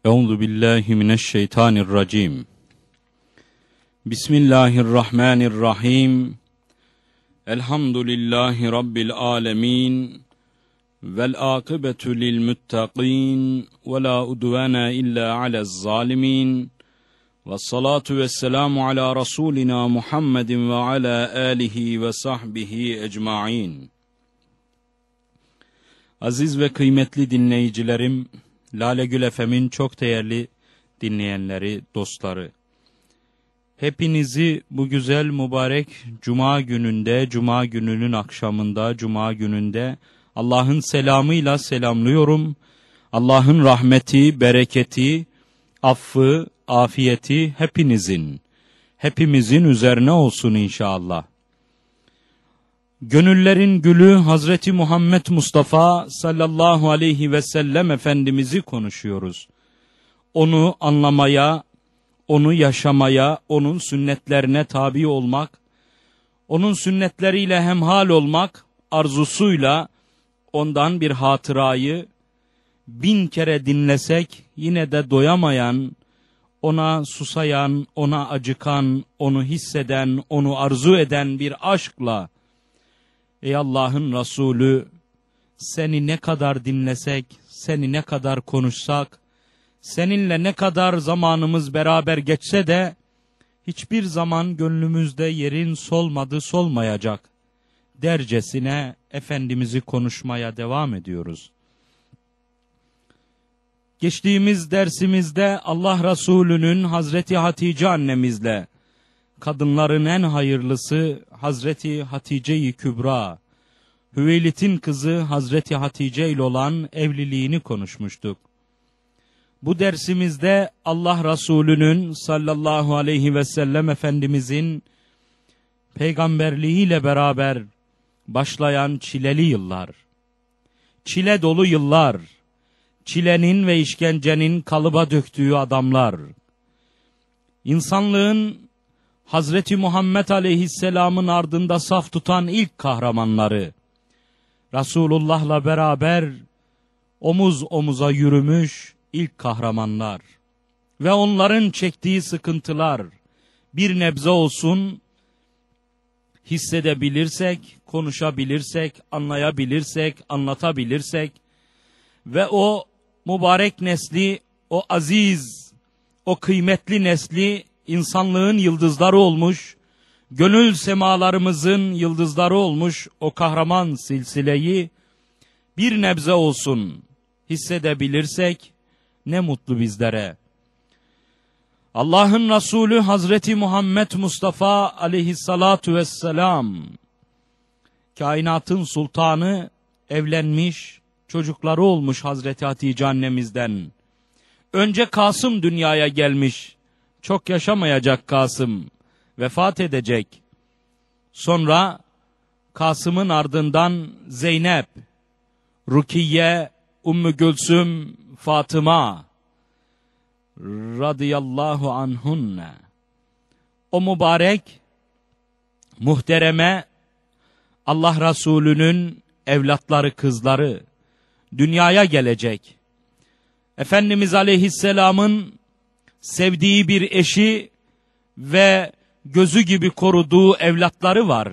Euzu billahi mineşşeytanirracim. Bismillahirrahmanirrahim. Elhamdülillahi rabbil alamin. Vel akıbetu lil muttaqin ve la udvana illa alez zalimin. Ves salatu vesselamu ala rasulina Muhammedin ve ala alihi ve sahbihi ecmaîn. Aziz ve kıymetli dinleyicilerim, Lale Gül FM'in çok değerli dinleyenleri, dostları. Hepinizi bu güzel mübarek Cuma gününde, Cuma gününün akşamında, Cuma gününde Allah'ın selamıyla selamlıyorum. Allah'ın rahmeti, bereketi, affı, afiyeti hepimizin üzerine olsun inşallah. Gönüllerin gülü Hazreti Muhammed Mustafa sallallahu aleyhi ve sellem Efendimiz'i konuşuyoruz. Onu anlamaya, onu yaşamaya, onun sünnetlerine tabi olmak, onun sünnetleriyle hemhal olmak arzusuyla ondan bir hatırayı 1000 kere dinlesek yine de doyamayan, ona susayan, ona acıkan, onu hisseden, onu arzu eden bir aşkla, ey Allah'ın Resulü, seni ne kadar dinlesek, seni ne kadar konuşsak, seninle ne kadar zamanımız beraber geçse de, hiçbir zaman gönlümüzde yerin solmadı, solmayacak dercesine Efendimiz'i konuşmaya devam ediyoruz. Geçtiğimiz dersimizde Allah Resulü'nün Hazreti Hatice annemizle, kadınların en hayırlısı Hazreti Hatice-i Kübra, Hüveylit'in kızı Hazreti Hatice ile olan evliliğini konuşmuştuk. Bu dersimizde Allah Resulü'nün sallallahu aleyhi ve sellem Efendimizin peygamberliğiyle beraber başlayan çileli yıllar, çile dolu yıllar, çilenin ve işkencenin kalıba döktüğü adamlar, insanlığın Hazreti Muhammed Aleyhisselam'ın ardında saf tutan ilk kahramanları, Resulullah'la beraber omuz omuza yürümüş ilk kahramanlar ve onların çektiği sıkıntılar bir nebze olsun hissedebilirsek, konuşabilirsek, anlayabilirsek, anlatabilirsek ve o mübarek nesli, o aziz, o kıymetli nesli insanlığın yıldızları olmuş, gönül semalarımızın yıldızları olmuş o kahraman silsileyi bir nebze olsun hissedebilirsek ne mutlu bizlere. Allah'ın Resulü Hazreti Muhammed Mustafa aleyhissalatu vesselam, kainatın sultanı, evlenmiş, çocukları olmuş Hazreti Hatice annemizden. Önce Kasım dünyaya gelmiş. Çok yaşamayacak Kasım, vefat edecek. Sonra Kasım'ın ardından Zeynep, Rukiye, Ümmü Gülsüm, Fatıma radıyallahu anhunne. O mübarek, muhtereme Allah Resulü'nün evlatları, kızları dünyaya gelecek. Efendimiz Aleyhisselam'ın sevdiği bir eşi ve gözü gibi koruduğu evlatları var.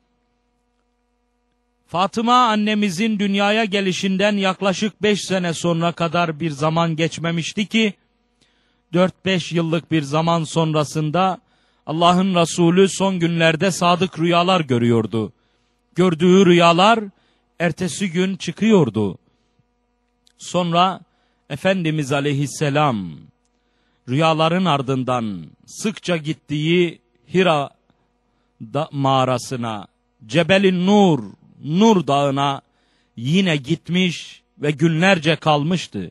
Fatıma annemizin dünyaya gelişinden yaklaşık 5 sene sonra kadar bir zaman geçmemişti ki, 4-5 yıllık bir zaman sonrasında Allah'ın Resulü son günlerde sadık rüyalar görüyordu. Gördüğü rüyalar ertesi gün çıkıyordu. Sonra Efendimiz Aleyhisselam rüyaların ardından sıkça gittiği Hira mağarasına, Cebel-i Nur, Nur Dağı'na yine gitmiş ve günlerce kalmıştı.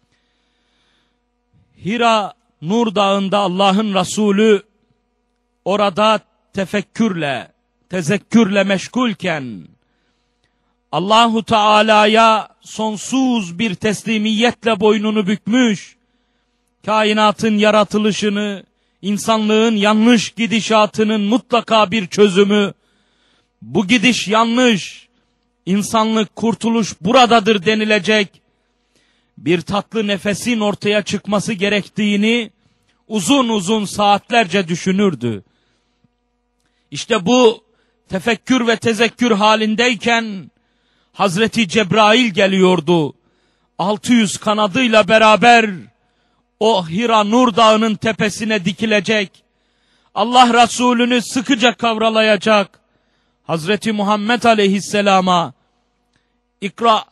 Hira Nur Dağı'nda Allah'ın Resulü orada tezekkürle meşgulken Allahu Teala'ya sonsuz bir teslimiyetle boynunu bükmüş, kainatın yaratılışını, insanlığın yanlış gidişatının mutlaka bir çözümü, bu gidiş yanlış, insanlık kurtuluş buradadır denilecek bir tatlı nefesin ortaya çıkması gerektiğini uzun uzun saatlerce düşünürdü. İşte bu tefekkür ve tezekkür halindeyken Hazreti Cebrail geliyordu. 600 kanadıyla beraber o Hira Nur Dağı'nın tepesine dikilecek. Allah Resulü'nü sıkıca kavralayacak. Hazreti Muhammed Aleyhisselam'a "İkra,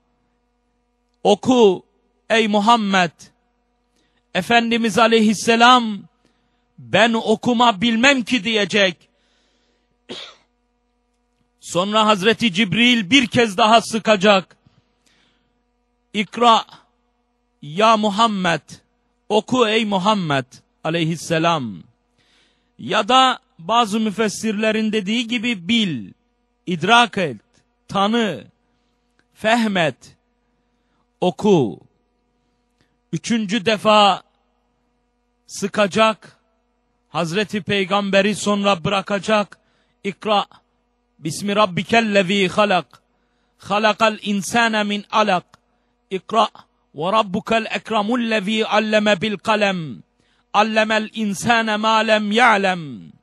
oku ey Muhammed." Efendimiz Aleyhisselam "Ben okuma bilmem ki" diyecek. Sonra Hazreti Cibril bir kez daha sıkacak. "İkra ya Muhammed." Oku ey Muhammed Aleyhisselam. Ya da bazı müfessirlerin dediği gibi bil, idrak et, tanı, fehmet, oku. 3. defa sıkacak. Hazreti Peygamberi sonra bırakacak. İkra bismi rabbikellezî halak. Halakal insâne min alak. İkra ve rabbukel ekremullezî alleme bil kalem. Allemel insâne mâ lem ya'lem.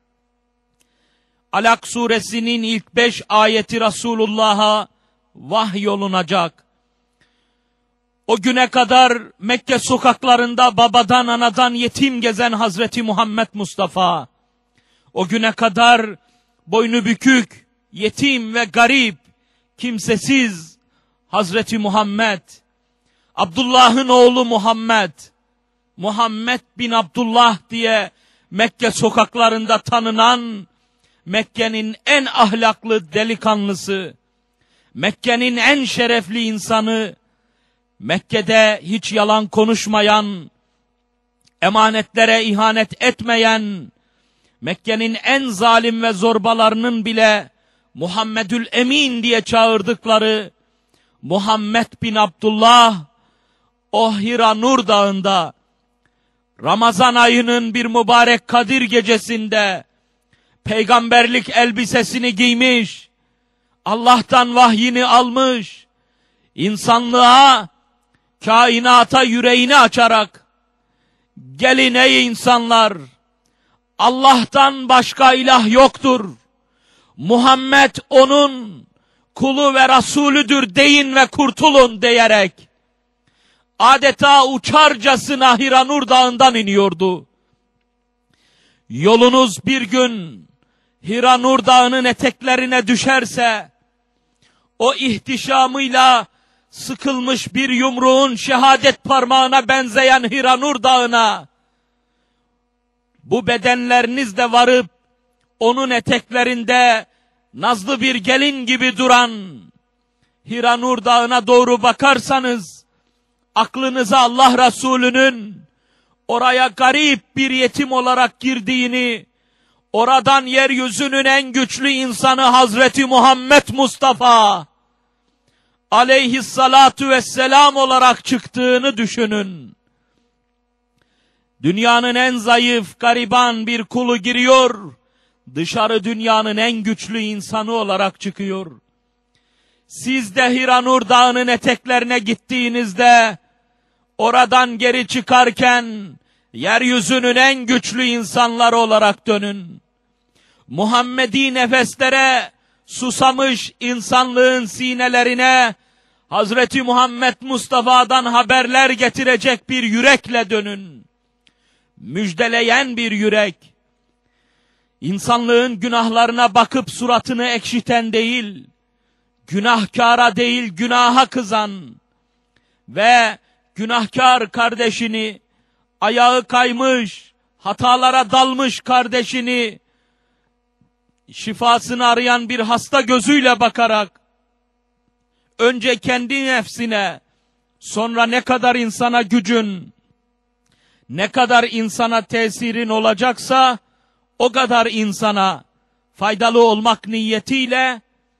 Alak suresinin ilk 5 ayeti Resulullah'a vahyolunacak. O güne kadar Mekke sokaklarında babadan anadan yetim gezen Hazreti Muhammed Mustafa, o güne kadar boynu bükük, yetim ve garip, kimsesiz Hazreti Muhammed, Abdullah'ın oğlu Muhammed, Muhammed bin Abdullah diye Mekke sokaklarında tanınan, Mekke'nin en ahlaklı delikanlısı, Mekke'nin en şerefli insanı, Mekke'de hiç yalan konuşmayan, emanetlere ihanet etmeyen, Mekke'nin en zalim ve zorbalarının bile Muhammedül Emin diye çağırdıkları Muhammed bin Abdullah, o Hira Nur Dağı'nda Ramazan ayının bir mübarek Kadir gecesinde peygamberlik elbisesini giymiş, Allah'tan vahyini almış, insanlığa, kainata yüreğini açarak, "Gelin ey insanlar, Allah'tan başka ilah yoktur. Muhammed onun kulu ve Resulüdür deyin ve kurtulun" diyerek adeta uçarcasına Hira Nur Dağı'ndan iniyordu. Yolunuz bir gün Hira Nur Dağı'nın eteklerine düşerse, o ihtişamıyla sıkılmış bir yumruğun şehadet parmağına benzeyen Hira Nur Dağı'na, bu bedenlerinizle varıp onun eteklerinde nazlı bir gelin gibi duran Hira Nur Dağı'na doğru bakarsanız, aklınıza Allah Resulü'nün oraya garip bir yetim olarak girdiğini, oradan yeryüzünün en güçlü insanı Hazreti Muhammed Mustafa aleyhissalatu vesselam olarak çıktığını düşünün. Dünyanın en zayıf, gariban bir kulu giriyor, dışarı dünyanın en güçlü insanı olarak çıkıyor. Siz de Hira Nur Dağı'nın eteklerine gittiğinizde, oradan geri çıkarken yeryüzünün en güçlü insanları olarak dönün. Muhammedi nefeslere susamış insanlığın sinelerine Hazreti Muhammed Mustafa'dan haberler getirecek bir yürekle dönün. Müjdeleyen bir yürek. İnsanlığın günahlarına bakıp suratını ekşiten değil, günahkara değil günaha kızan ve günahkar kardeşini, ayağı kaymış, hatalara dalmış kardeşini, şifasını arayan bir hasta gözüyle bakarak, önce kendi nefsine, sonra ne kadar insana gücün, ne kadar insana tesirin olacaksa, o kadar insana faydalı olmak niyetiyle,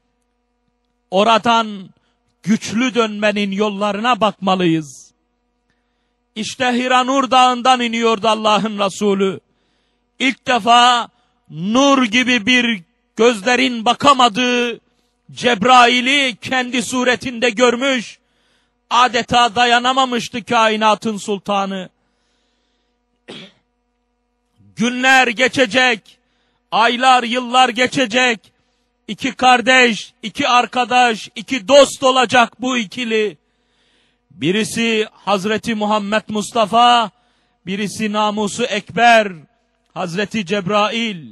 oradan güçlü dönmenin yollarına bakmalıyız. İşte Hira Nur Dağı'ndan iniyordu Allah'ın Resulü. İlk defa nur gibi bir gözlerin bakamadığı Cebrail'i kendi suretinde görmüş. adeta dayanamamıştı kainatın sultanı. Günler geçecek, aylar, yıllar geçecek. İki kardeş, iki arkadaş, iki dost olacak bu ikili. Birisi Hazreti Muhammed Mustafa, birisi namusu ekber, Hazreti Cebrail.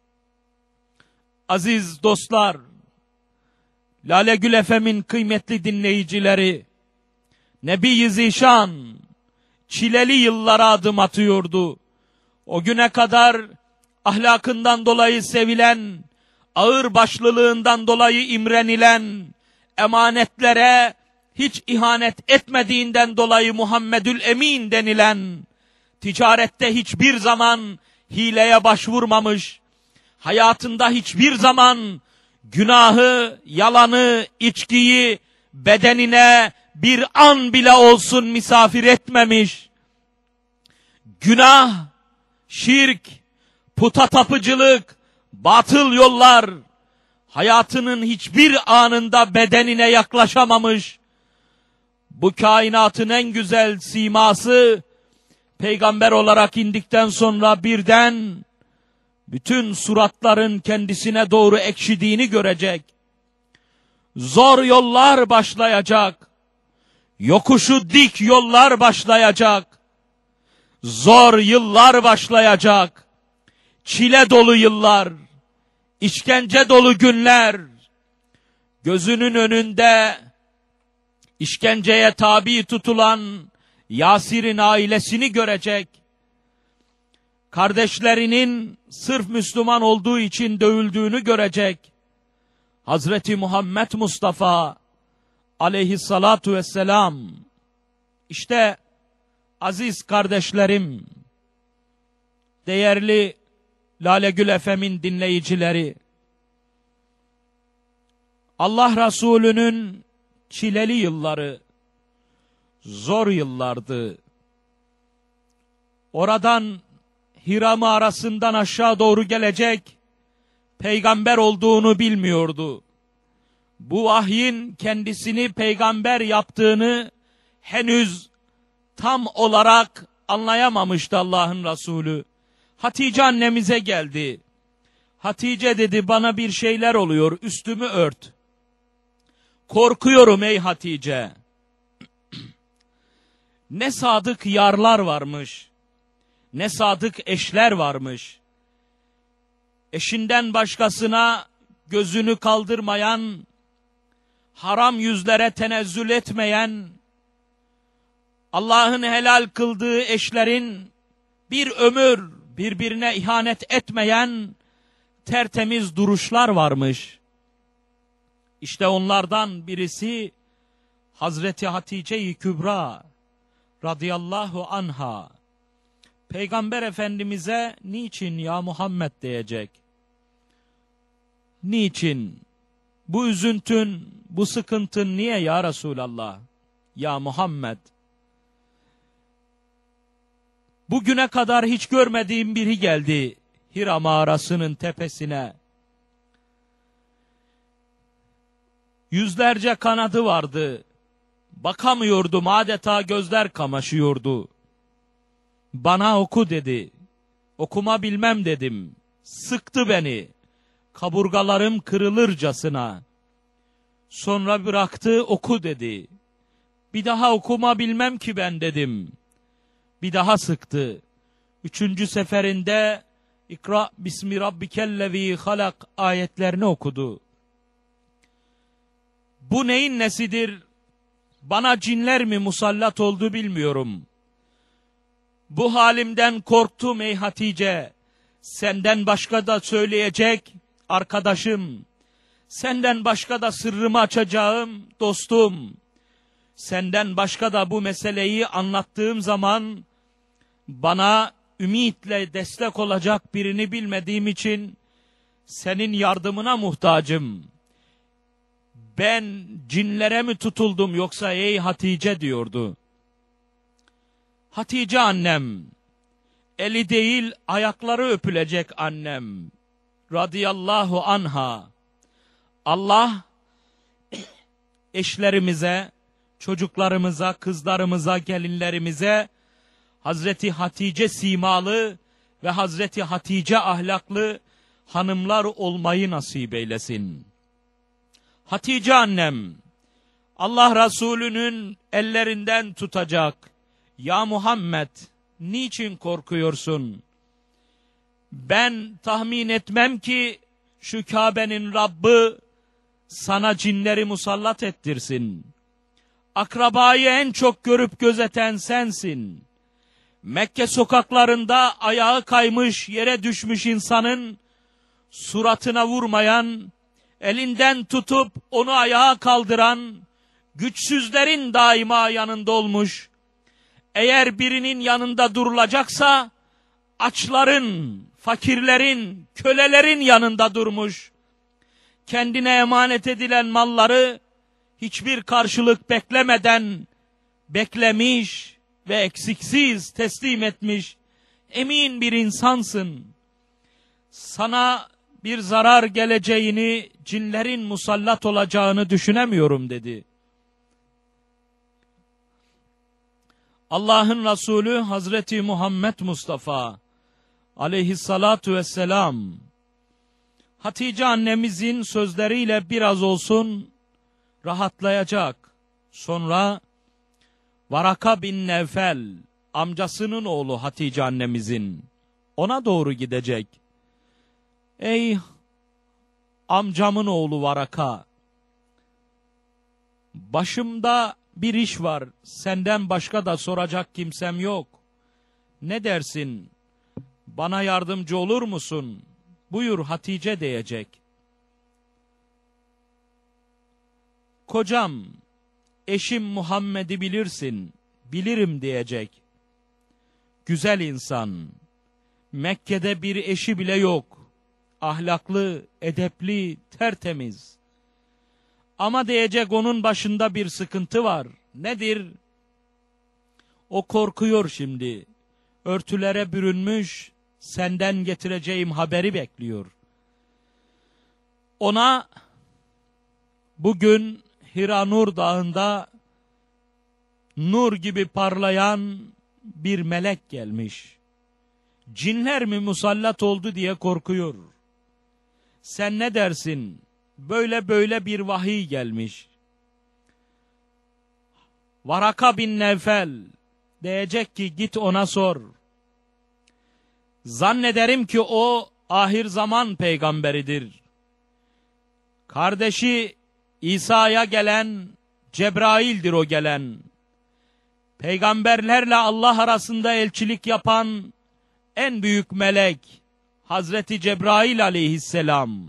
Aziz dostlar, Lale Gül FM'in kıymetli dinleyicileri, Nebi-i Zişan çileli yıllara adım atıyordu. O güne kadar ahlakından dolayı sevilen, ağır başlılığından dolayı imrenilen, emanetlere hiç ihanet etmediğinden dolayı Muhammedül Emin denilen, ticarette hiçbir zaman hileye başvurmamış, hayatında hiçbir zaman günahı, yalanı, içkiyi bedenine bir an bile olsun misafir etmemiş, günah, şirk, puta tapıcılık, batıl yollar hayatının hiçbir anında bedenine yaklaşamamış, bu kainatın en güzel siması peygamber olarak indikten sonra birden bütün suratların kendisine doğru ekşidiğini görecek. Zor yollar başlayacak. Yokuşu dik yollar başlayacak. Zor yıllar başlayacak. Çile dolu yıllar, işkence dolu günler. Gözünün önünde işkenceye tabi tutulan Yasir'in ailesini görecek. Kardeşlerinin sırf Müslüman olduğu için dövüldüğünü görecek. Hazreti Muhammed Mustafa aleyhissalatu vesselam. İşte aziz kardeşlerim, değerli Lale Gül FM'in dinleyicileri, Allah Resulü'nün çileli yılları, zor yıllardı. Oradan Hira mağarasından aşağı doğru gelecek peygamber olduğunu bilmiyordu. Bu vahyin kendisini peygamber yaptığını henüz tam olarak anlayamamıştı Allah'ın Resulü. Hatice annemize geldi. Hatice dedi, bana bir şeyler oluyor, üstümü ört. Korkuyorum ey Hatice. Ne sadık yarlar varmış, ne sadık eşler varmış. Eşinden başkasına gözünü kaldırmayan, haram yüzlere tenezzül etmeyen, Allah'ın helal kıldığı eşlerin bir ömür birbirine ihanet etmeyen tertemiz duruşlar varmış. İşte onlardan birisi Hazreti Hatice-i Kübra radıyallahu anha. Peygamber Efendimiz'e niçin ya Muhammed diyecek? Niçin? Bu üzüntün, bu sıkıntın niye ya Resulallah? Ya Muhammed. Bugüne kadar hiç görmediğim biri geldi Hira mağarasının tepesine. Yüzlerce kanadı vardı. Bakamıyordum, adeta gözler kamaşıyordu. Bana oku dedi. Okuma bilmem dedim. Sıktı beni. Kaburgalarım kırılırcasına. Sonra bıraktı, oku dedi. Bir daha okuma bilmem ki ben dedim. Bir daha sıktı. Üçüncü seferinde İkra bismi rabbikellezî halak ayetlerini okudu. Bu neyin nesidir? Bana cinler mi musallat oldu bilmiyorum. Bu halimden korktum ey Hatice. Senden başka da söyleyecek arkadaşım. Senden başka da sırrımı açacağım dostum. Senden başka da bu meseleyi anlattığım zaman bana ümitle destek olacak birini bilmediğim için senin yardımına muhtacım. Ben cinlere mi tutuldum yoksa ey Hatice diyordu. Hatice annem, eli değil ayakları öpülecek annem radıyallahu anha. Allah eşlerimize, çocuklarımıza, kızlarımıza, gelinlerimize Hazreti Hatice simalı ve Hazreti Hatice ahlaklı hanımlar olmayı nasip eylesin. Hatice annem, Allah Resulü'nün ellerinden tutacak. Ya Muhammed, niçin korkuyorsun? Ben tahmin etmem ki şu Kabe'nin Rabbi sana cinleri musallat ettirsin. Akrabayı en çok görüp gözeten sensin. Mekke sokaklarında ayağı kaymış, yere düşmüş insanın suratına vurmayan, elinden tutup onu ayağa kaldıran, güçsüzlerin daima yanında olmuş. Eğer birinin yanında durulacaksa, açların, fakirlerin, kölelerin yanında durmuş. Kendine emanet edilen malları hiçbir karşılık beklemeden beklemiş ve eksiksiz teslim etmiş emin bir insansın. Sana bir zarar geleceğini, cinlerin musallat olacağını düşünemiyorum dedi. Allah'ın Resulü Hazreti Muhammed Mustafa aleyhissalatu vesselam Hatice annemizin sözleriyle biraz olsun rahatlayacak. Sonra Varaka bin Nevfel, amcasının oğlu Hatice annemizin, ona doğru gidecek. Ey amcamın oğlu Varaka, başımda bir iş var, senden başka da soracak kimsem yok. Ne dersin, bana yardımcı olur musun? Buyur Hatice diyecek. Kocam, eşim Muhammed'i bilirsin, bilirim diyecek. Güzel insan, Mekke'de bir eşi bile yok. Ahlaklı, edepli, tertemiz. Ama diyecek onun başında bir sıkıntı var. Nedir? O korkuyor şimdi. Örtülere bürünmüş, senden getireceğim haberi bekliyor. Ona bugün Hira Nur Dağı'nda nur gibi parlayan bir melek gelmiş. Cinler mi musallat oldu diye korkuyor. Sen ne dersin? Böyle bir vahiy gelmiş. Varaka bin Nevfel diyecek ki git ona sor. Zannederim ki o ahir zaman peygamberidir. Kardeşi İsa'ya gelen Cebrail'dir o gelen. Peygamberlerle Allah arasında elçilik yapan en büyük melek Hazreti Cebrail aleyhisselam.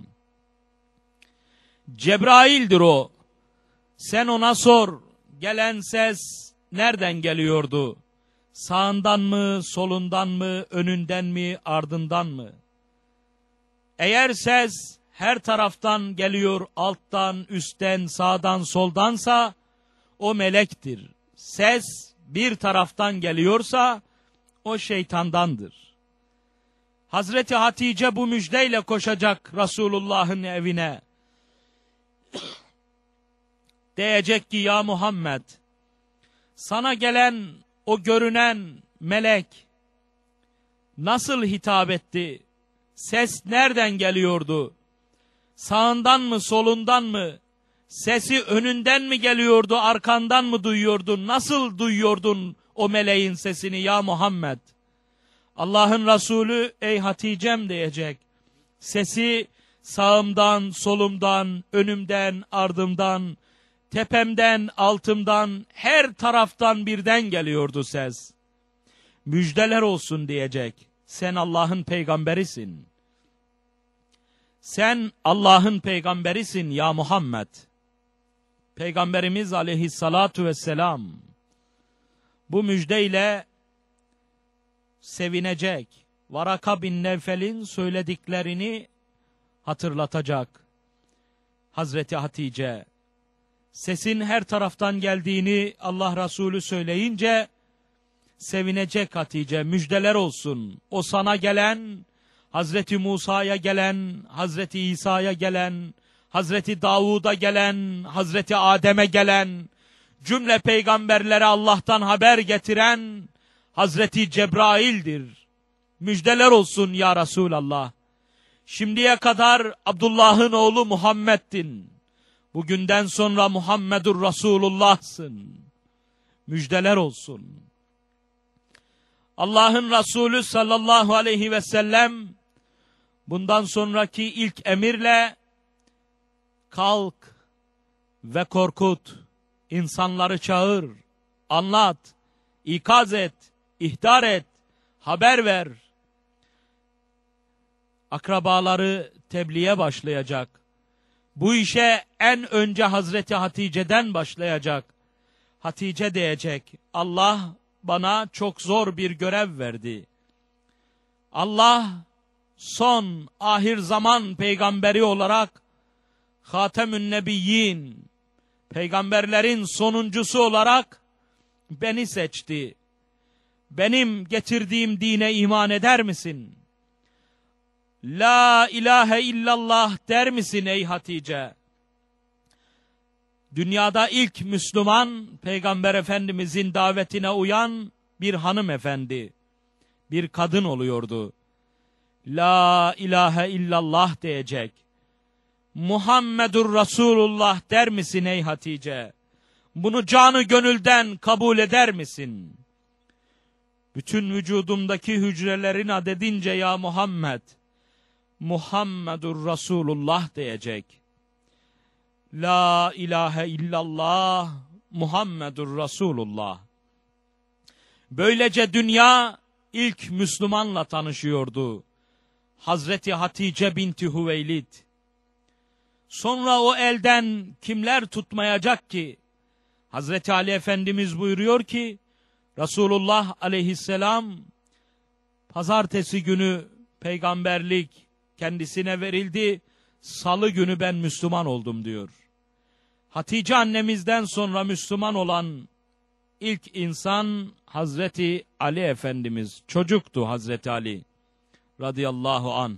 Cebrail'dir o. Sen ona sor. Gelen ses nereden geliyordu? Sağından mı, solundan mı, önünden mi, ardından mı? Eğer ses her taraftan geliyor, alttan, üstten, sağdan, soldansa o melektir. Ses bir taraftan geliyorsa o şeytandandır. Hazreti Hatice bu müjdeyle koşacak Resulullah'ın evine. Diyecek ki ya Muhammed, sana gelen o görünen melek nasıl hitap etti? Ses nereden geliyordu? Sağından mı, solundan mı? Sesi önünden mi geliyordu, arkandan mı duyuyordun? Nasıl duyuyordun o meleğin sesini ya Muhammed? Allah'ın Resulü ey Hatice'm diyecek. Sesi sağımdan, solumdan, önümden, ardımdan, tepemden, altımdan, her taraftan birden geliyordu ses. Müjdeler olsun diyecek. Sen Allah'ın peygamberisin. Sen Allah'ın peygamberisin ya Muhammed. Peygamberimiz aleyhissalatu vesselam bu müjdeyle sevinecek. Varaka bin Nevfel'in söylediklerini hatırlatacak. Hazreti Hatice, sesin her taraftan geldiğini Allah Resulü söyleyince sevinecek Hatice, müjdeler olsun. O sana gelen, Hazreti Musa'ya gelen, Hazreti İsa'ya gelen, Hazreti Davud'a gelen, Hazreti Adem'e gelen, cümle peygamberlere Allah'tan haber getiren Hazreti Cebrail'dir. Müjdeler olsun ya Resulallah. Şimdiye kadar Abdullah'ın oğlu Muhammed'din. Bugünden sonra Muhammedur Resulullah'sın. Müjdeler olsun. Allah'ın Resulü sallallahu aleyhi ve sellem bundan sonraki ilk emirle kalk ve korkut, insanları çağır, anlat, ikaz et, ihtar et, haber ver. Akrabaları tebliğe başlayacak. Bu işe en önce Hazreti Hatice'den başlayacak. Hatice diyecek, Allah bana çok zor bir görev verdi. Allah son ahir zaman peygamberi olarak Hatemün Nebiyyin, peygamberlerin sonuncusu olarak beni seçti. Benim getirdiğim dine iman eder misin? La ilahe illallah der misin ey Hatice? Dünyada ilk Müslüman, Peygamber Efendimizin davetine uyan bir hanımefendi, bir kadın oluyordu. La ilahe illallah diyecek. Muhammedur Resulullah der misin ey Hatice? Bunu canı gönülden kabul eder misin? Bütün vücudumdaki hücrelerin adedince ya Muhammed, Muhammedur Resulullah diyecek. La ilahe illallah Muhammedur Resulullah. Böylece dünya ilk Müslümanla tanışıyordu. Hazreti Hatice binti Hüveylid. Sonra o elden kimler tutmayacak ki? Hazreti Ali Efendimiz buyuruyor ki, Resulullah aleyhisselam pazartesi günü peygamberlik kendisine verildi, salı günü ben Müslüman oldum diyor. Hatice annemizden sonra Müslüman olan ilk insan Hazreti Ali Efendimiz. Çocuktu Hazreti Ali radıyallahu an.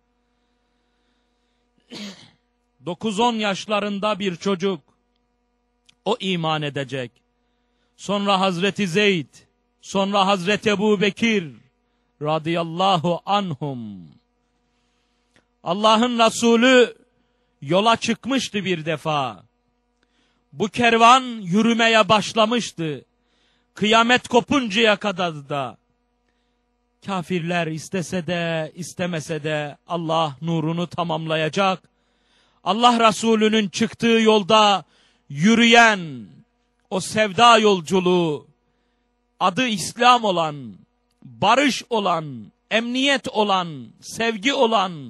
9-10 yaşlarında bir çocuk. O iman edecek. Sonra Hazreti Zeyd, sonra Hazreti Ebu Bekir radıyallahu anhum. Allah'ın Resulü yola çıkmıştı bir defa. Bu kervan yürümeye başlamıştı. Kıyamet kopuncaya kadar da. Kafirler istese de istemese de Allah nurunu tamamlayacak. Allah Resulü'nün çıktığı yolda yürüyen o sevda yolculuğu, adı İslam olan, barış olan, emniyet olan, sevgi olan,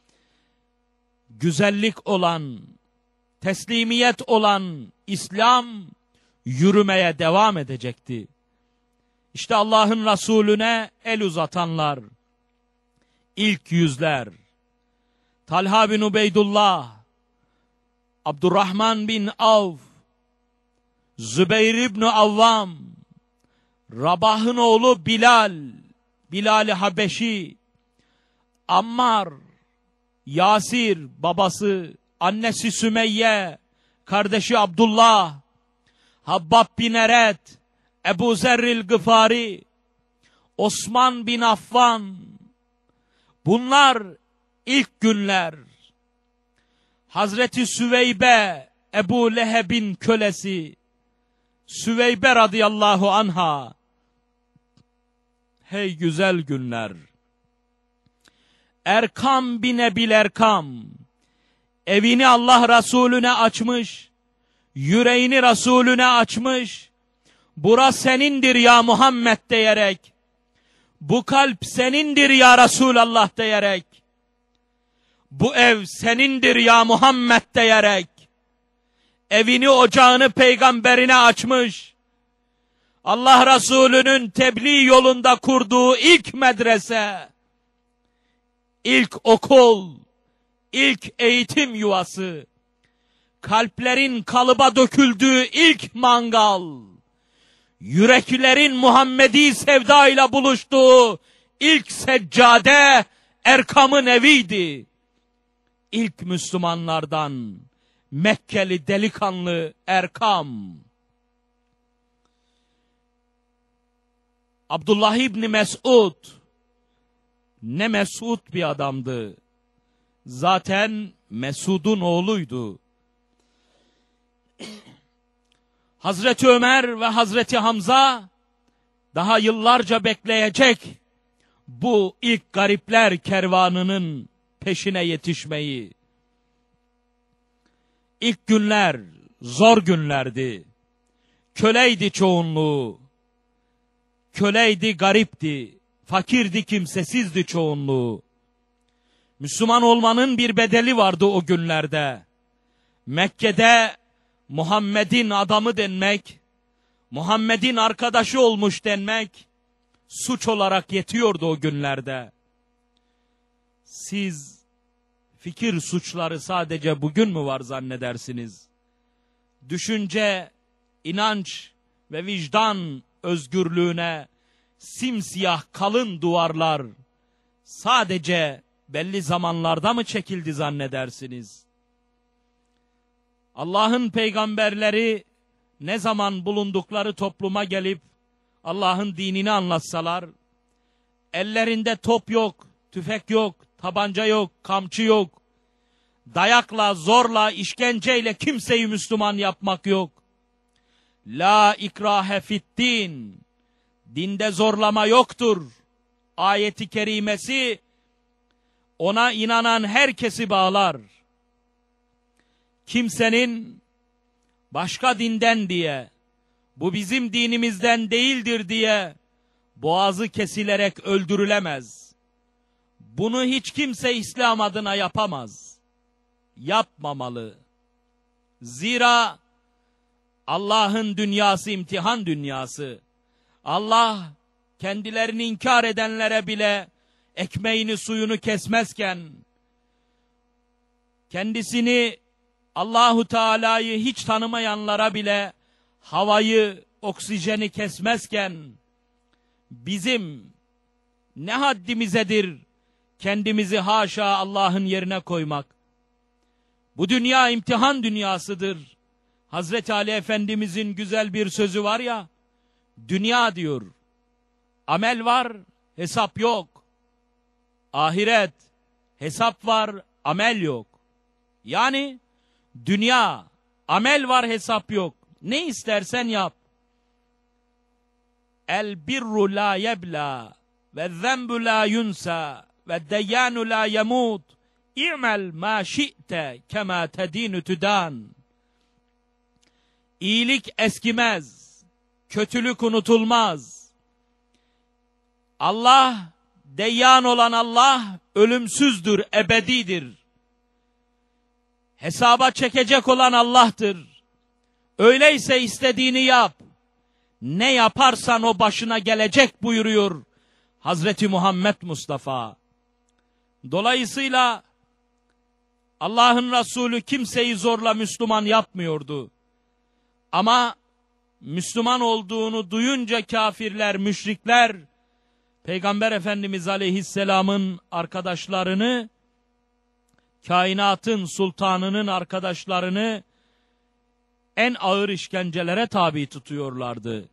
güzellik olan, teslimiyet olan İslam yürümeye devam edecekti. İşte Allah'ın Resulüne el uzatanlar, ilk yüzler, Talha bin Ubeydullah, Abdurrahman bin Avf, Zübeyir İbni Avvam, Rabah'ın oğlu Bilal, Bilal-i Habeşi, Ammar, Yasir babası, annesi Sümeyye, kardeşi Abdullah, Habbab bin Eret, Ebu Zerril Gıfari, Osman bin Affan. Bunlar ilk günler. Hazreti Süveybe, Ebu Leheb'in kölesi, Süveybe radıyallahu anha. Hey güzel günler. Erkam bin Ebil Erkam, evini Allah Resulüne açmış, yüreğini Resulüne açmış, bura senindir ya Muhammed diyerek, bu kalp senindir ya Resulallah diyerek, bu ev senindir ya Muhammed diyerek, evini ocağını peygamberine açmış, Allah Resulü'nün tebliğ yolunda kurduğu ilk medrese, ilk okul, ilk eğitim yuvası, kalplerin kalıba döküldüğü ilk mangal, yüreklerin Muhammedi sevdayla buluştuğu ilk seccade Erkam'ın eviydi. İlk Müslümanlardan Mekkeli delikanlı Erkam. Abdullah İbni Mesud ne mesut bir adamdı. Zaten Mesud'un oğluydu. Hazreti Ömer ve Hazreti Hamza daha yıllarca bekleyecek bu ilk garipler kervanının peşine yetişmeyi. İlk günler zor günlerdi. Köleydi çoğunluğu. Köleydi, garipti. Fakirdi, kimsesizdi çoğunluğu. Müslüman olmanın bir bedeli vardı o günlerde. Mekke'de Muhammed'in adamı denmek, Muhammed'in arkadaşı olmuş denmek suç olarak yetiyordu o günlerde. Siz fikir suçları sadece bugün mü var zannedersiniz? Düşünce, inanç ve vicdan özgürlüğüne simsiyah kalın duvarlar sadece belli zamanlarda mı çekildi zannedersiniz? Allah'ın peygamberleri ne zaman bulundukları topluma gelip Allah'ın dinini anlatsalar, ellerinde top yok, tüfek yok, tabanca yok, kamçı yok, dayakla, zorla, işkenceyle kimseyi Müslüman yapmak yok. La ikrahe fiddin, dinde zorlama yoktur. Ayeti kerimesi ona inanan herkesi bağlar. Kimsenin başka dinden diye, bu bizim dinimizden değildir diye boğazı kesilerek öldürülemez. Bunu hiç kimse İslam adına yapamaz. Yapmamalı. Zira Allah'ın dünyası imtihan dünyası. Allah kendilerini inkar edenlere bile ekmeğini suyunu kesmezken, kendisini Allahu Teala'yı hiç tanımayanlara bile havayı, oksijeni kesmezken, bizim ne haddimizedir kendimizi haşa Allah'ın yerine koymak. Bu dünya imtihan dünyasıdır. Hazreti Ali Efendimizin güzel bir sözü var ya, dünya diyor, amel var, hesap yok. Ahiret, hesap var, amel yok. Yani dünya, amel var, hesap yok. Ne istersen yap. El birru la yebla ve zenbu la yunsa ve deyyanu la yemut. İ'mel ma şi'te kema tedinu tüdan. İyilik eskimez, kötülük unutulmaz. Allah, deyyan olan Allah ölümsüzdür, ebedidir. Hesaba çekecek olan Allah'tır. Öyleyse istediğini yap. Ne yaparsan o başına gelecek buyuruyor Hazreti Muhammed Mustafa. Dolayısıyla Allah'ın Resulü kimseyi zorla Müslüman yapmıyordu. Ama Müslüman olduğunu duyunca kafirler, müşrikler, Peygamber Efendimiz Aleyhisselam'ın arkadaşlarını, kainatın sultanının arkadaşlarını en ağır işkencelere tabi tutuyorlardı.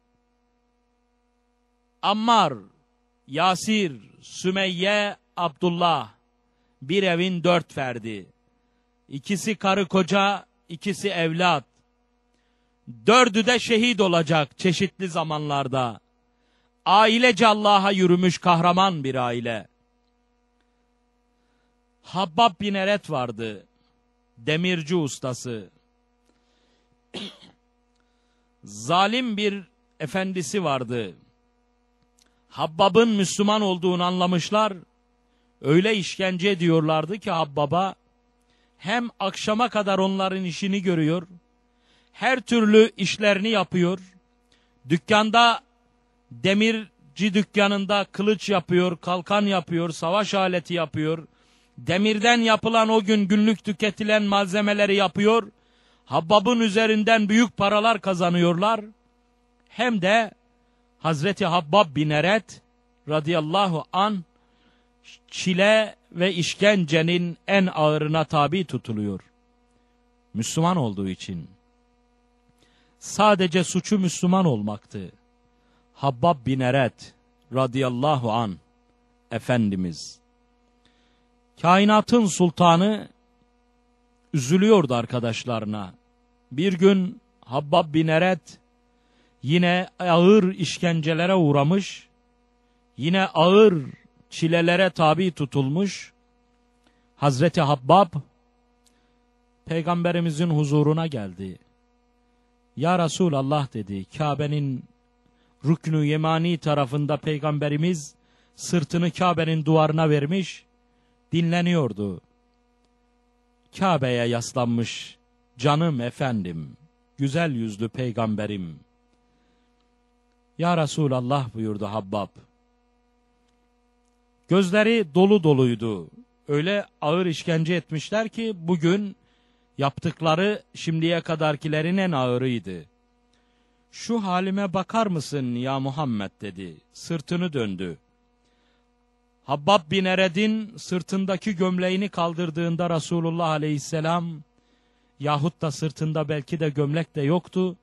Ammar, Yasir, Sümeyye, Abdullah, bir evin 4 ferdi. İkisi karı koca, ikisi evlat. 4'ü de şehit olacak çeşitli zamanlarda. Ailece Allah'a yürümüş kahraman bir aile. Habbab bin Eret vardı. Demirci ustası. Zalim bir efendisi vardı. Habbab'ın Müslüman olduğunu anlamışlar. Öyle işkence ediyorlardı ki Habbab'a, hem akşama kadar onların işini görüyor, her türlü işlerini yapıyor, dükkanda, demirci dükkanında kılıç yapıyor, kalkan yapıyor, savaş aleti yapıyor, demirden yapılan o gün günlük tüketilen malzemeleri yapıyor, Habbab'ın üzerinden büyük paralar kazanıyorlar, hem de Hazreti Habbab bin Eret radıyallahu an çile ve işkencenin en ağırına tabi tutuluyor. Müslüman olduğu için. Sadece suçu Müslüman olmaktı. Habbab bin Eret radıyallahu an Efendimiz. Kainatın sultanı üzülüyordu arkadaşlarına. Bir gün Habbab bin Eret yine ağır işkencelere uğramış, yine ağır çilelere tabi tutulmuş. Hazreti Habbab Peygamberimizin huzuruna geldi. Ya Resulallah dedi, Kabe'nin Rüknü Yemani tarafında Peygamberimiz sırtını Kabe'nin duvarına vermiş, dinleniyordu. Kabe'ye yaslanmış, canım efendim, güzel yüzlü peygamberim. Ya Resulallah buyurdu Habbab. Gözleri dolu doluydu. Öyle ağır işkence etmişler ki bugün yaptıkları şimdiye kadarkilerin en ağırıydı. Şu halime bakar mısın ya Muhammed dedi. Sırtını döndü. Habbab bin Ered'in sırtındaki gömleğini kaldırdığında Resulullah aleyhisselam, yahut da sırtında belki de gömlek de yoktu,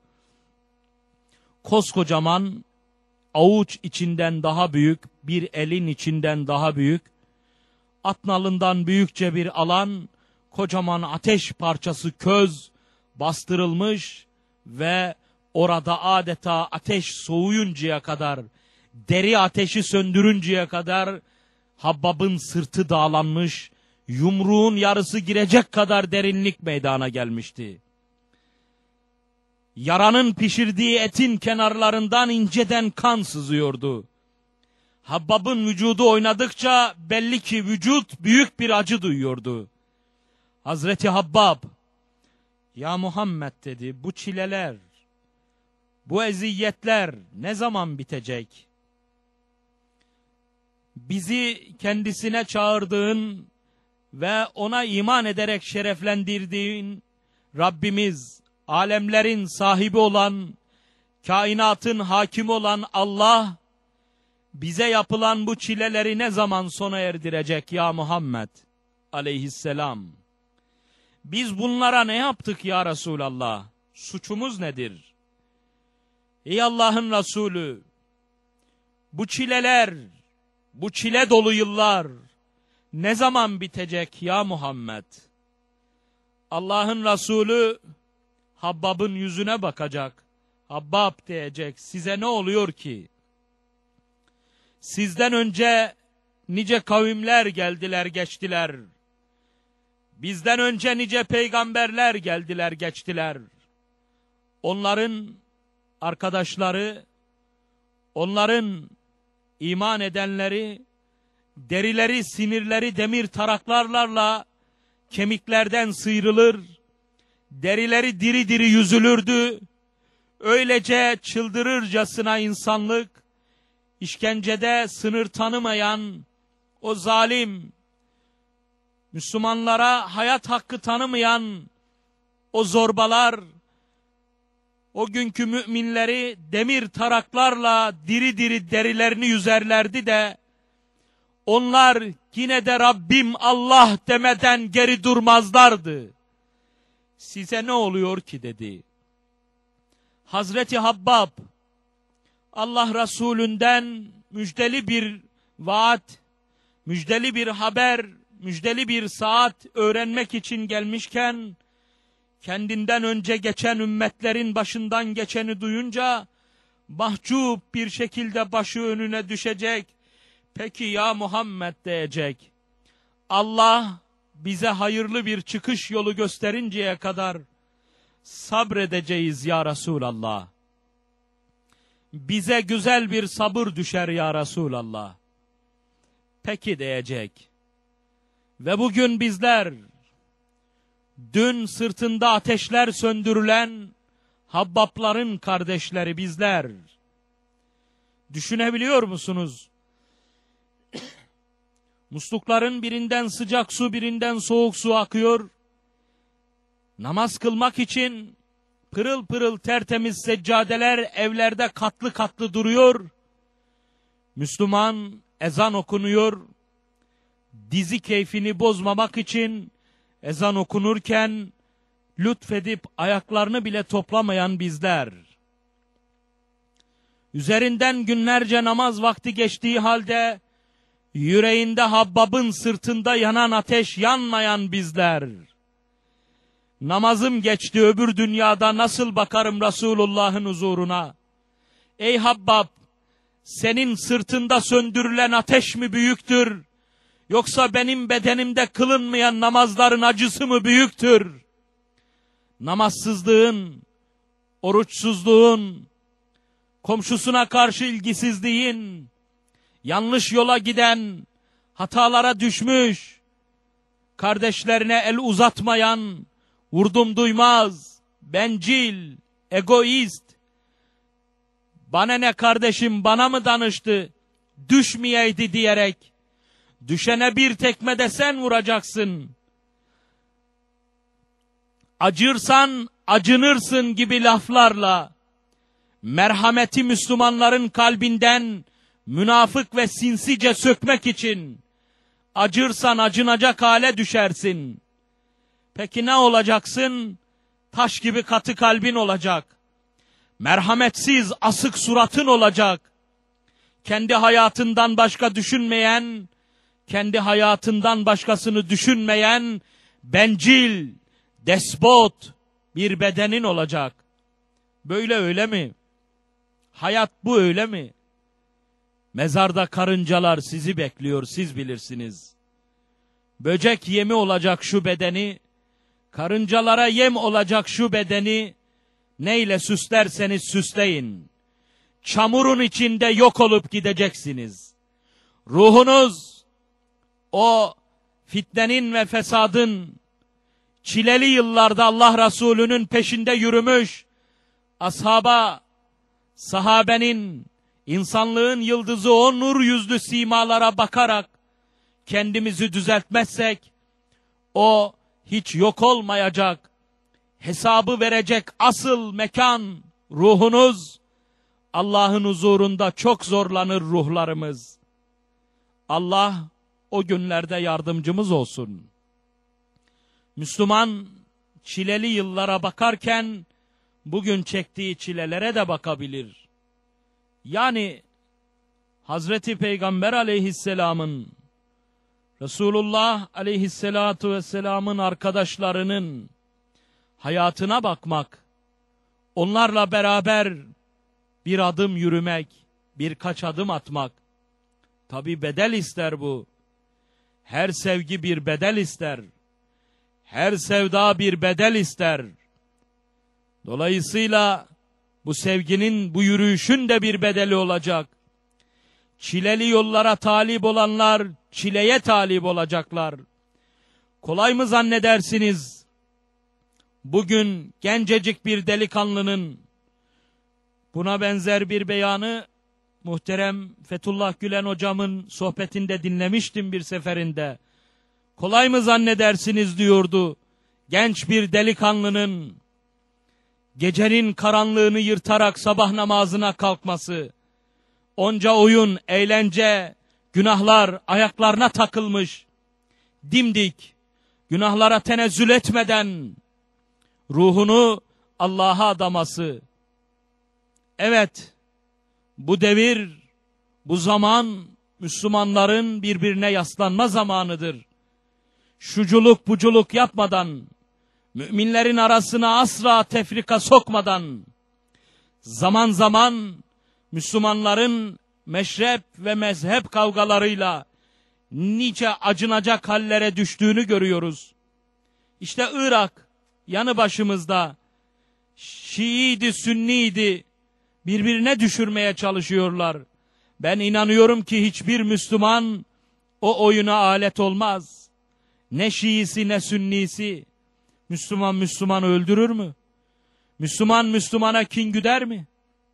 koskocaman, avuç içinden daha büyük, bir elin içinden daha büyük, at nalından büyükçe bir alan, kocaman ateş parçası köz bastırılmış ve orada adeta ateş soğuyuncaya kadar, deri ateşi söndürünceye kadar Habbab'ın sırtı dağlanmış, yumruğun yarısı girecek kadar derinlik meydana gelmişti. Yaranın pişirdiği etin kenarlarından inceden kan sızıyordu. Habbab'ın vücudu oynadıkça belli ki vücut büyük bir acı duyuyordu. Hazreti Habbab, ya Muhammed dedi, bu çileler, bu eziyetler ne zaman bitecek? Bizi kendisine çağırdığın ve ona iman ederek şereflendirdiğin Rabbimiz, alemlerin sahibi olan, kainatın hakimi olan Allah, bize yapılan bu çileleri ne zaman sona erdirecek ya Muhammed aleyhisselam? Biz bunlara ne yaptık ya Resulallah? Suçumuz nedir? Ey Allah'ın Resulü, bu çileler, bu çile dolu yıllar ne zaman bitecek ya Muhammed? Allah'ın Resulü Habbab'ın yüzüne bakacak. Habbab diyecek, size ne oluyor ki? Sizden önce nice kavimler geldiler geçtiler. Bizden önce nice peygamberler geldiler geçtiler. Onların arkadaşları, onların iman edenleri, derileri, sinirleri demir taraklarla kemiklerden sıyrılır, derileri diri diri yüzülürdü. Öylece çıldırırcasına insanlık, işkencede sınır tanımayan o zalim, Müslümanlara hayat hakkı tanımayan o zorbalar, o günkü müminleri demir taraklarla diri diri derilerini yüzerlerdi de, onlar yine de Rabbim Allah demeden geri durmazlardı. Size ne oluyor ki dedi. Hazreti Habbab, Allah Resulünden müjdeli bir vaat, müjdeli bir haber, müjdeli bir saat öğrenmek için gelmişken, kendinden önce geçen ümmetlerin başından geçeni duyunca, mahcup bir şekilde başı önüne düşecek. Peki ya Muhammed diyecek. Allah bize hayırlı bir çıkış yolu gösterinceye kadar sabredeceğiz ya Resulallah. Bize güzel bir sabır düşer ya Resulallah. Peki diyecek. Ve bugün bizler, dün sırtında ateşler söndürülen Habbapların kardeşleri bizler. Düşünebiliyor musunuz? Muslukların birinden sıcak su, birinden soğuk su akıyor. Namaz kılmak için pırıl pırıl tertemiz seccadeler evlerde katlı katlı duruyor. Müslüman ezan okunuyor. Dizi keyfini bozmamak için ezan okunurken lütfedip ayaklarını bile toplamayan bizler. Üzerinden günlerce namaz vakti geçtiği halde, yüreğinde Habbab'ın sırtında yanan ateş yanmayan bizler. Namazım geçti, öbür dünyada nasıl bakarım Resulullah'ın huzuruna? Ey Habbab, senin sırtında söndürülen ateş mi büyüktür? Yoksa benim bedenimde kılınmayan namazların acısı mı büyüktür? Namazsızlığın, oruçsuzluğun, komşusuna karşı ilgisizliğin, yanlış yola giden, hatalara düşmüş, kardeşlerine el uzatmayan, vurdum duymaz, bencil, egoist, bana ne kardeşim bana mı danıştı, düşmeyeydi diyerek, düşene bir tekme de sen vuracaksın, acırsan acınırsın gibi laflarla, merhameti Müslümanların kalbinden münafık ve sinsice sökmek için, acırsan acınacak hale düşersin. Peki ne olacaksın? Taş gibi katı kalbin olacak. Merhametsiz, asık suratın olacak. Kendi hayatından başka düşünmeyen, kendi hayatından başkasını düşünmeyen, bencil, despot bir bedenin olacak. Böyle öyle mi? Hayat bu öyle mi? Mezarda karıncalar sizi bekliyor, siz bilirsiniz. Böcek yemi olacak şu bedeni, karıncalara yem olacak şu bedeni, neyle süslerseniz süsleyin. Çamurun içinde yok olup gideceksiniz. Ruhunuz, o fitnenin ve fesadın, çileli yıllarda Allah Resulü'nün peşinde yürümüş, ashaba, sahabenin, insanlığın yıldızı o nur yüzlü simalara bakarak, kendimizi düzeltmezsek, o hiç yok olmayacak, hesabı verecek asıl mekan, ruhunuz, Allah'ın huzurunda çok zorlanır ruhlarımız. Allah o günlerde yardımcımız olsun. Müslüman çileli yıllara bakarken, bugün çektiği çilelere de bakabilir. Yani Hazreti Peygamber aleyhisselamın, Resulullah aleyhisselatu vesselamın arkadaşlarının hayatına bakmak, onlarla beraber bir adım yürümek, birkaç adım atmak, tabi bedel ister bu. Her sevgi bir bedel ister. Her sevda bir bedel ister. Dolayısıyla bu sevginin, bu yürüyüşün de bir bedeli olacak. Çileli yollara talip olanlar, çileye talip olacaklar. Kolay mı zannedersiniz? Bugün gencecik bir delikanlının, buna benzer bir beyanı, muhterem Fethullah Gülen hocamın sohbetinde dinlemiştim bir seferinde. Kolay mı zannedersiniz diyordu, genç bir delikanlının, gecenin karanlığını yırtarak sabah namazına kalkması, onca oyun, eğlence, günahlar ayaklarına takılmış, dimdik, günahlara tenezzül etmeden, ruhunu Allah'a adaması. Evet, bu devir, bu zaman, Müslümanların birbirine yaslanma zamanıdır. Şuculuk buculuk yapmadan, müminlerin arasına asla tefrika sokmadan, zaman zaman Müslümanların meşrep ve mezhep kavgalarıyla nice acınacak hallere düştüğünü görüyoruz. İşte Irak yanı başımızda, Şiiydi, Sünniydi, birbirine düşürmeye çalışıyorlar. Ben inanıyorum ki hiçbir Müslüman o oyuna alet olmaz. Ne Şiisi ne Sünnisi. Müslüman Müslümanı öldürür mü? Müslüman Müslümana kin güder mi?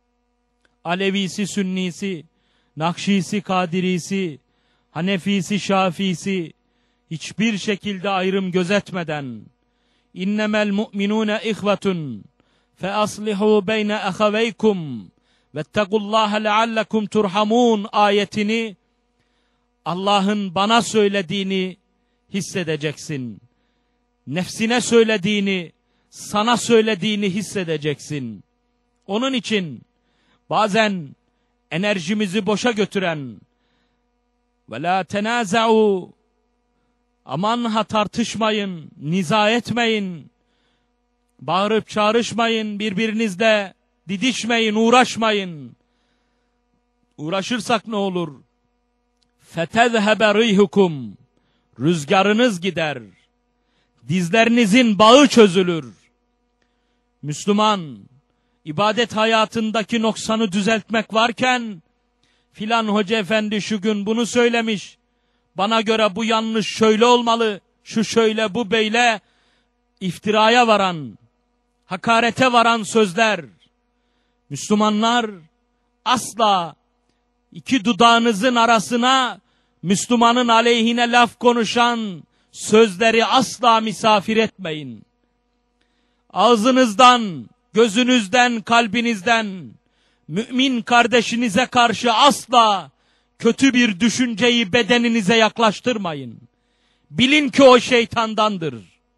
Alevisi, Sünnisi, Nakşisi, Kadirisi, Hanefisi, Şafisi, hiçbir şekilde ayrım gözetmeden, innemel mu'minune ihvetun, fe aslihu beyne ahaveykum, vettegullaha leallekum turhamun ayetini, Allah'ın bana söylediğini hissedeceksin. Nefsine söylediğini, sana söylediğini hissedeceksin. Onun için bazen enerjimizi boşa götüren ve la tenaza'u, aman ha tartışmayın, niza etmeyin, bağırıp çağrışmayın, birbirinizle didişmeyin, uğraşmayın. Uğraşırsak ne olur? Fetezhebe rihukum, rüzgarınız gider, dizlerinizin bağı çözülür. Müslüman, ibadet hayatındaki noksanı düzeltmek varken, filan hoca efendi şu gün bunu söylemiş, bana göre bu yanlış şöyle olmalı, şu şöyle, bu böyle, iftiraya varan, hakarete varan sözler. Müslümanlar asla iki dudağınızın arasına Müslümanın aleyhine laf konuşan sözleri asla misafir etmeyin. Ağzınızdan, gözünüzden, kalbinizden mümin kardeşinize karşı asla kötü bir düşünceyi bedeninize yaklaştırmayın. Bilin ki o şeytandandır.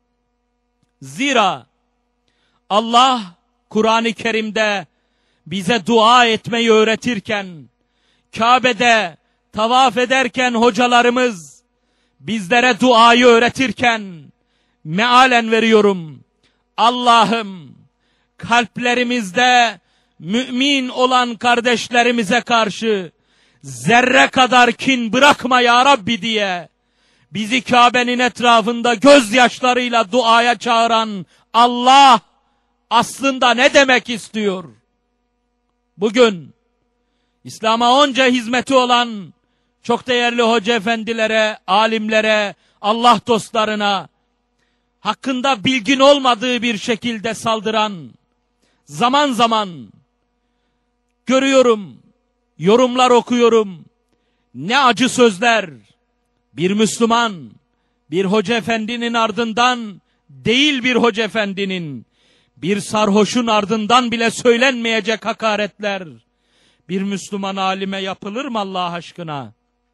Zira Allah Kur'an-ı Kerim'de bize dua etmeyi öğretirken, Kabe'de tavaf ederken hocalarımız bizlere duayı öğretirken mealen veriyorum. Allah'ım kalplerimizde mümin olan kardeşlerimize karşı zerre kadar kin bırakma ya Rabbi diye bizi Kabe'nin etrafında gözyaşlarıyla duaya çağıran Allah aslında ne demek istiyor? Bugün İslam'a onca hizmeti olan çok değerli hoca efendilere, alimlere, Allah dostlarına hakkında bilgin olmadığı bir şekilde saldıran, zaman zaman görüyorum, yorumlar okuyorum, ne acı sözler bir Müslüman, bir hoca efendinin ardından değil, bir hoca efendinin, bir sarhoşun ardından bile söylenmeyecek hakaretler bir Müslüman alime yapılır mı Allah aşkına?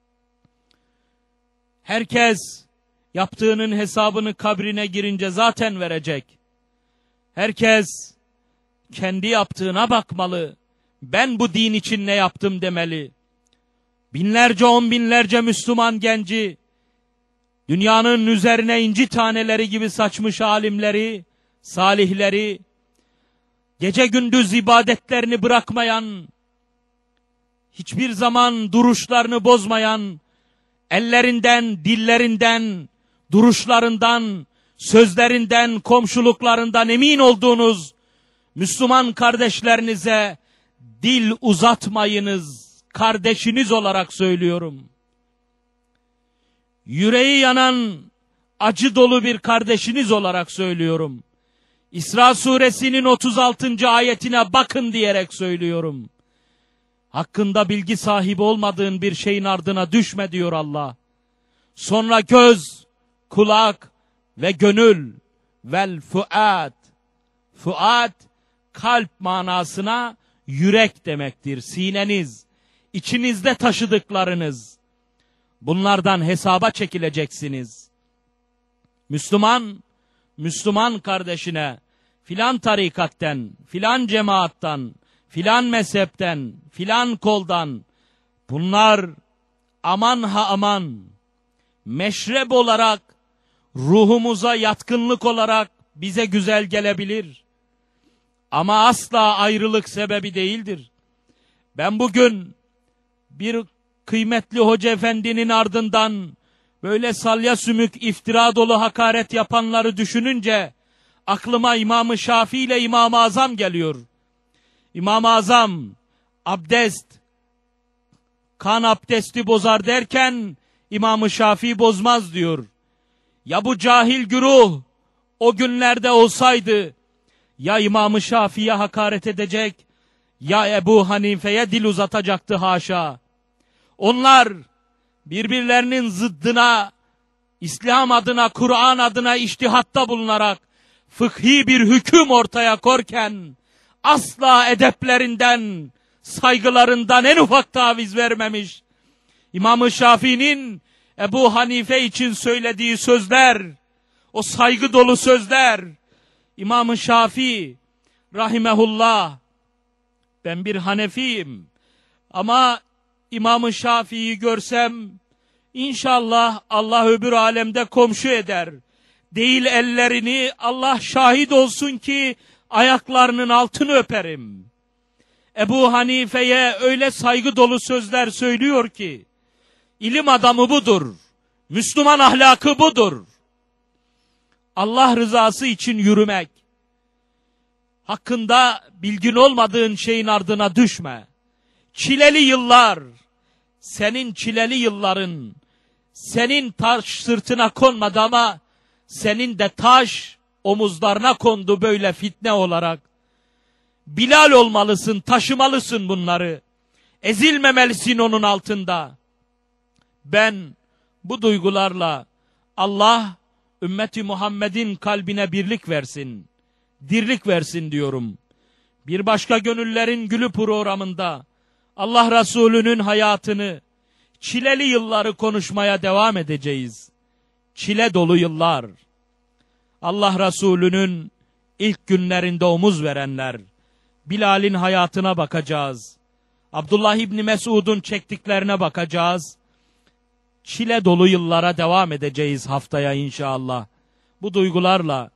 Herkes yaptığının hesabını kabrine girince zaten verecek. Herkes kendi yaptığına bakmalı. Ben bu din için ne yaptım demeli. Binlerce, on binlerce Müslüman genci, dünyanın üzerine inci taneleri gibi saçmış alimleri, salihleri, gece gündüz ibadetlerini bırakmayan, hiçbir zaman duruşlarını bozmayan, ellerinden, dillerinden, duruşlarından, sözlerinden, komşuluklarından emin olduğunuz Müslüman kardeşlerinize dil uzatmayınız. Kardeşiniz olarak söylüyorum. Yüreği yanan, acı dolu bir kardeşiniz olarak söylüyorum. İsra suresinin 36. ayetine bakın diyerek söylüyorum. Hakkında bilgi sahibi olmadığın bir şeyin ardına düşme diyor Allah. Sonra göz, kulak ve gönül, vel fuat. Fuat, kalp manasına yürek demektir. Sineniz, içinizde taşıdıklarınız. Bunlardan hesaba çekileceksiniz. Müslüman kardeşine filan tarikatten, filan cemaattan, filan mezhepten, filan koldan, bunlar aman ha aman, meşrep olarak, ruhumuza yatkınlık olarak bize güzel gelebilir. Ama asla ayrılık sebebi değildir. Ben bugün bir kıymetli hoca efendinin ardından böyle salya sümük iftira dolu hakaret yapanları düşününce aklıma İmam-ı Şafii ile İmam-ı Azam geliyor. İmam-ı Azam abdest, kan abdesti bozar derken İmam-ı Şafii bozmaz diyor. Ya bu cahil güruh o günlerde olsaydı ya İmam-ı Şafii'ye hakaret edecek ya Ebu Hanife'ye dil uzatacaktı haşa. Onlar birbirlerinin zıddına, İslam adına, Kur'an adına içtihatta bulunarak fıkhi bir hüküm ortaya korken asla edeplerinden, saygılarından en ufak taviz vermemiş. İmam-ı Şafii'nin Ebu Hanife için söylediği sözler, o saygı dolu sözler, İmam-ı Şafii rahimehullah, ben bir Hanefiyim Ama İmam-ı Şafii'yi görsem, İnşallah Allah öbür alemde komşu eder. Değil ellerini, Allah şahit olsun ki ayaklarının altını öperim. Ebu Hanife'ye öyle saygı dolu sözler söylüyor ki, ilim adamı budur, Müslüman ahlakı budur. Allah rızası için yürümek, hakkında bilgin olmadığın şeyin ardına düşme. Çileli yıllar, senin çileli yılların, senin taş sırtına konmadı ama senin de taş omuzlarına kondu böyle fitne olarak. Bilal olmalısın, taşımalısın bunları. Ezilmemelisin onun altında. Ben bu duygularla Allah ümmeti Muhammed'in kalbine birlik versin, dirlik versin diyorum. Bir başka Gönüllerin Gülü programında Allah Resulü'nün hayatını, çileli yılları konuşmaya devam edeceğiz. Çile dolu yıllar. Allah Resulü'nün ilk günlerinde omuz verenler. Bilal'in hayatına bakacağız. Abdullah İbni Mesud'un çektiklerine bakacağız. Çile dolu yıllara devam edeceğiz haftaya inşallah. Bu duygularla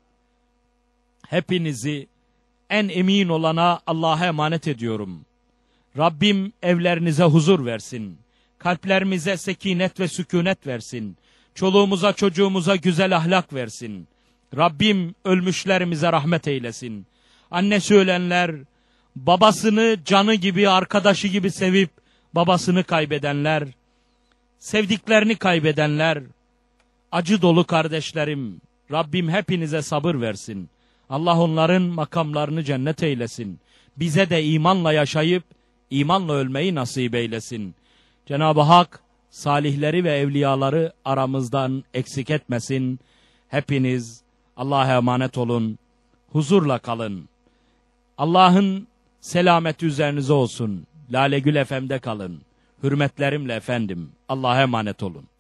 hepinizi en emin olana Allah'a emanet ediyorum. Rabbim evlerinize huzur versin. Kalplerimize sekinet ve sükunet versin. Çoluğumuza çocuğumuza güzel ahlak versin. Rabbim ölmüşlerimize rahmet eylesin. Annesi ölenler, babasını canı gibi, arkadaşı gibi sevip babasını kaybedenler, sevdiklerini kaybedenler, acı dolu kardeşlerim, Rabbim hepinize sabır versin. Allah onların makamlarını cennet eylesin. Bize de imanla yaşayıp imanla ölmeyi nasip eylesin. Cenab-ı Hak salihleri ve evliyaları aramızdan eksik etmesin. Hepiniz Allah'a emanet olun. Huzurla kalın. Allah'ın selameti üzerinize olsun. Lale Gül FM'de kalın. Hürmetlerimle efendim. Allah'a emanet olun.